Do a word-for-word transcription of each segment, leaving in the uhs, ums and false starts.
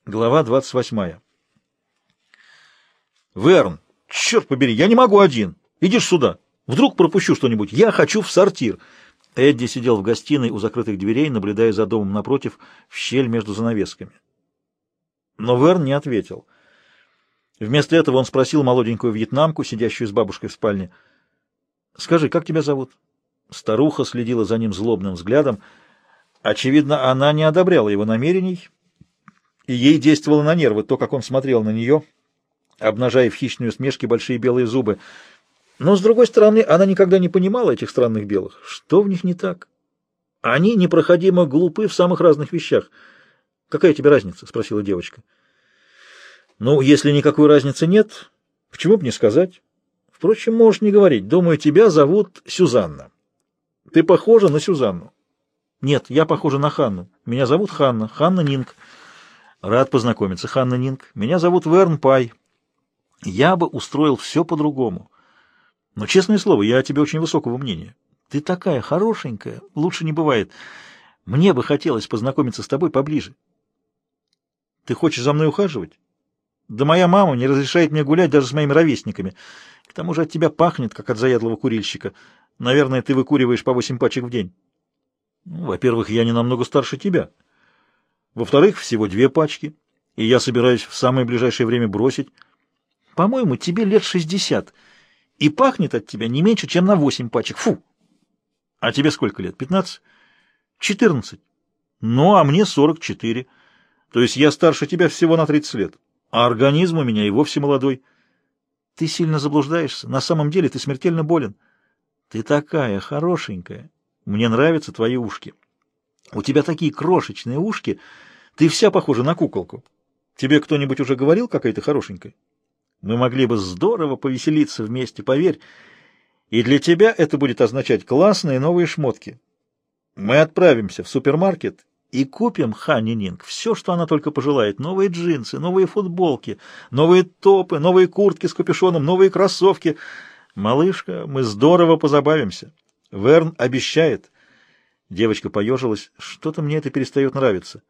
Глава двадцать восьмая. «Верн, черт побери, я не могу один. Идишь сюда. Вдруг пропущу что-нибудь. Я хочу в сортир». Эдди сидел в гостиной у закрытых дверей, наблюдая за домом напротив, в щель между занавесками. Но Верн не ответил. Вместо этого он спросил молоденькую вьетнамку, сидящую с бабушкой в спальне: «Скажи, как тебя зовут?» Старуха следила за ним злобным взглядом. Очевидно, она не одобряла его намерений, и ей действовало на нервы то, как он смотрел на нее, обнажая в хищной усмешке большие белые зубы. Но, с другой стороны, она никогда не понимала этих странных белых. Что в них не так? Они непроходимо глупы в самых разных вещах. «Какая тебе разница?» — спросила девочка. «Ну, если никакой разницы нет, почему бы не сказать? Впрочем, можешь не говорить. Думаю, тебя зовут Сюзанна. Ты похожа на Сюзанну». «Нет, я похожа на Ханну. Меня зовут Ханна. Ханна Нинг». «Рад познакомиться, Ханна Нинг. Меня зовут Верн Пай. Я бы устроил все по-другому. Но, честное слово, я о тебе очень высокого мнения. Ты такая хорошенькая, лучше не бывает. Мне бы хотелось познакомиться с тобой поближе». «Ты хочешь за мной ухаживать?» «Да моя мама не разрешает мне гулять даже с моими ровесниками. К тому же от тебя пахнет, как от заядлого курильщика. Наверное, ты выкуриваешь по восемь пачек в день». Ну, во-первых, я не намного старше тебя. Во-вторых, всего две пачки, и я собираюсь в самое ближайшее время бросить. По-моему, тебе лет шестьдесят, и пахнет от тебя не меньше, чем на восемь пачек. Фу! А тебе сколько лет? Пятнадцать? Четырнадцать. Ну, а мне сорок четыре. То есть я старше тебя всего на тридцать лет, а организм у меня и вовсе молодой. Ты сильно заблуждаешься. На самом деле ты смертельно болен. Ты такая хорошенькая. Мне нравятся твои ушки. У тебя такие крошечные ушки. Ты вся похожа на куколку. Тебе кто-нибудь уже говорил, какая ты хорошенькая? Мы могли бы здорово повеселиться вместе, поверь. И для тебя это будет означать классные новые шмотки. Мы отправимся в супермаркет и купим Ханне Нинг все, что она только пожелает. Новые джинсы, новые футболки, новые топы, новые куртки с капюшоном, новые кроссовки. Малышка, мы здорово позабавимся. Верн обещает. Девочка поежилась. Что-то мне это перестает нравиться.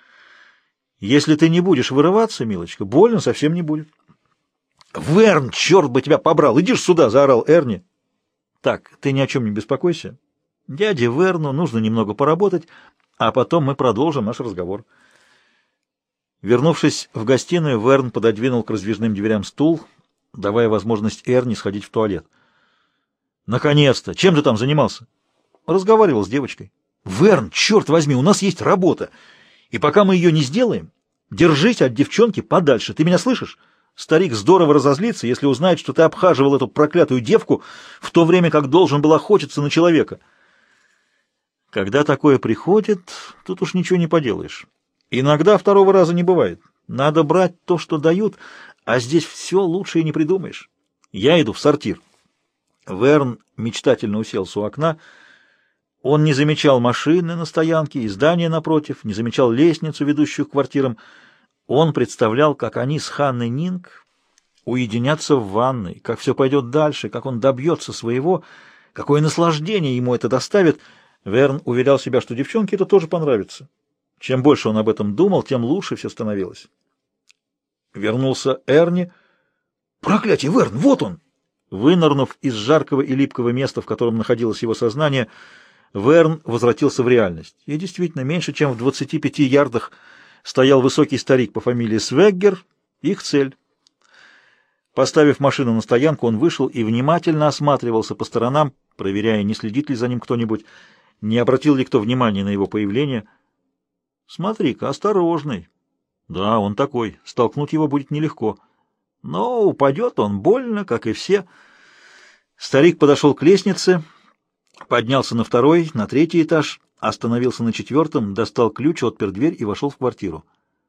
Если ты не будешь вырываться, милочка, больно совсем не будет. Верн, черт бы тебя побрал! Иди ж сюда, заорал Эрни. Так, ты ни о чем не беспокойся. Дяде Верну нужно немного поработать, а потом мы продолжим наш разговор. Вернувшись в гостиную, Верн пододвинул к раздвижным дверям стул, давая возможность Эрни сходить в туалет. «Наконец-то! Чем ты там занимался?» «Разговаривал с девочкой». «Верн, черт возьми, у нас есть работа, и пока мы ее не сделаем, держись от девчонки подальше, ты меня слышишь? Старик здорово разозлится, если узнает, что ты обхаживал эту проклятую девку в то время, как должен был охотиться на человека». Когда такое приходит, тут уж ничего не поделаешь. Иногда второго раза не бывает. Надо брать то, что дают, а здесь все лучше и не придумаешь. Я иду в сортир. Верн мечтательно уселся у окна. Он не замечал машины на стоянке и здания напротив, не замечал лестницу, ведущую к квартирам. Он представлял, как они с Ханной Нинг уединятся в ванной, как все пойдет дальше, как он добьется своего, какое наслаждение ему это доставит. Верн уверял себя, что девчонке это тоже понравится. Чем больше он об этом думал, тем лучше все становилось. Вернулся Эрни. «Проклятие, Верн, вот он!» Вынырнув из жаркого и липкого места, в котором находилось его сознание, Верн возвратился в реальность. И действительно, меньше чем в двадцати пяти ярдах стоял высокий старик по фамилии Свеггер, их цель. Поставив машину на стоянку, он вышел и внимательно осматривался по сторонам, проверяя, не следит ли за ним кто-нибудь, не обратил ли кто внимания на его появление. «Смотри-ка, осторожный». «Да, он такой. Столкнуть его будет нелегко. Но упадет он больно, как и все». Старик подошел к лестнице, поднялся на второй, на третий этаж, остановился на четвертом, достал ключ, отпер дверь и вошел в квартиру.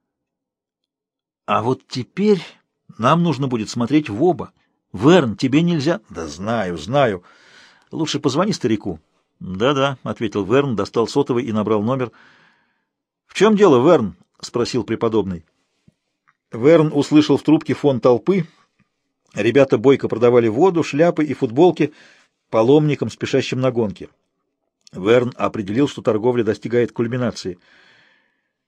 «А вот теперь нам нужно будет смотреть в оба. Верн, тебе нельзя...» «Да знаю, знаю. Лучше позвони старику». «Да-да», — ответил Верн, достал сотовый и набрал номер. «В чем дело, Верн?» — спросил преподобный. Верн услышал в трубке фон толпы. Ребята бойко продавали воду, шляпы и футболки паломникам, спешащим на гонки. Верн определил, что торговля достигает кульминации.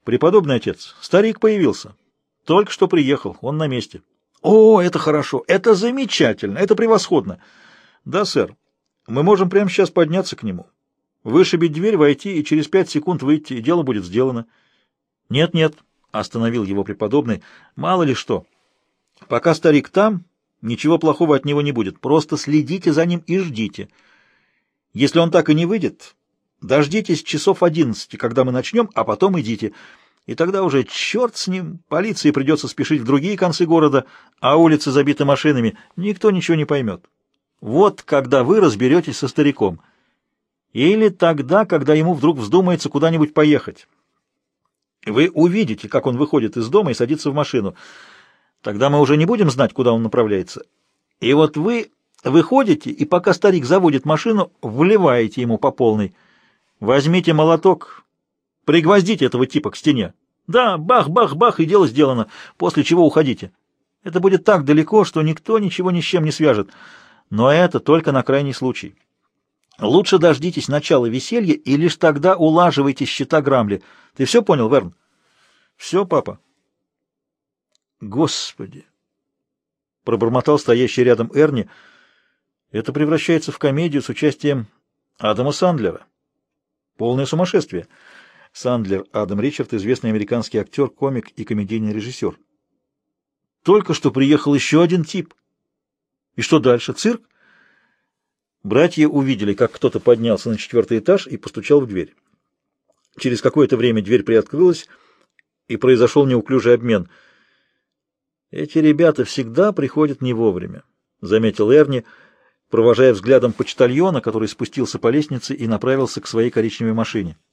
Преподобный отец, старик появился. Только что приехал, он на месте. О, это хорошо, это замечательно, это превосходно. Да, сэр, мы можем прямо сейчас подняться к нему, вышибить дверь, войти и через пять секунд выйти, и дело будет сделано. Нет, нет, остановил его преподобный, мало ли что. Пока старик там, ничего плохого от него не будет, просто следите за ним и ждите. Если он так и не выйдет, дождитесь часов одиннадцати, когда мы начнем, а потом идите. И тогда уже черт с ним, полиции придется спешить в другие концы города, а улицы забиты машинами, никто ничего не поймет. Вот когда вы разберетесь со стариком. Или тогда, когда ему вдруг вздумается куда-нибудь поехать. Вы увидите, как он выходит из дома и садится в машину. Тогда мы уже не будем знать, куда он направляется. И вот вы выходите, и пока старик заводит машину, вливаете ему по полной. Возьмите молоток, пригвоздите этого типа к стене. Да, бах-бах-бах, и дело сделано, после чего уходите. Это будет так далеко, что никто ничего ни с чем не свяжет. Но это только на крайний случай. Лучше дождитесь начала веселья и лишь тогда улаживайте счета Грамли. Ты все понял, Верн? Все, папа. Господи! Пробормотал стоящий рядом Эрни. Это превращается в комедию с участием Адама Сандлера. Полное сумасшествие. Сандлер Адам Ричард, известный американский актер, комик и комедийный режиссер. Только что приехал еще один тип. И что дальше? Цирк? Братья увидели, как кто-то поднялся на четвертый этаж и постучал в дверь. Через какое-то время дверь приоткрылась, и произошел неуклюжий обмен. «Эти ребята всегда приходят не вовремя», — заметил Эрни, провожая взглядом почтальона, который спустился по лестнице и направился к своей коричневой машине.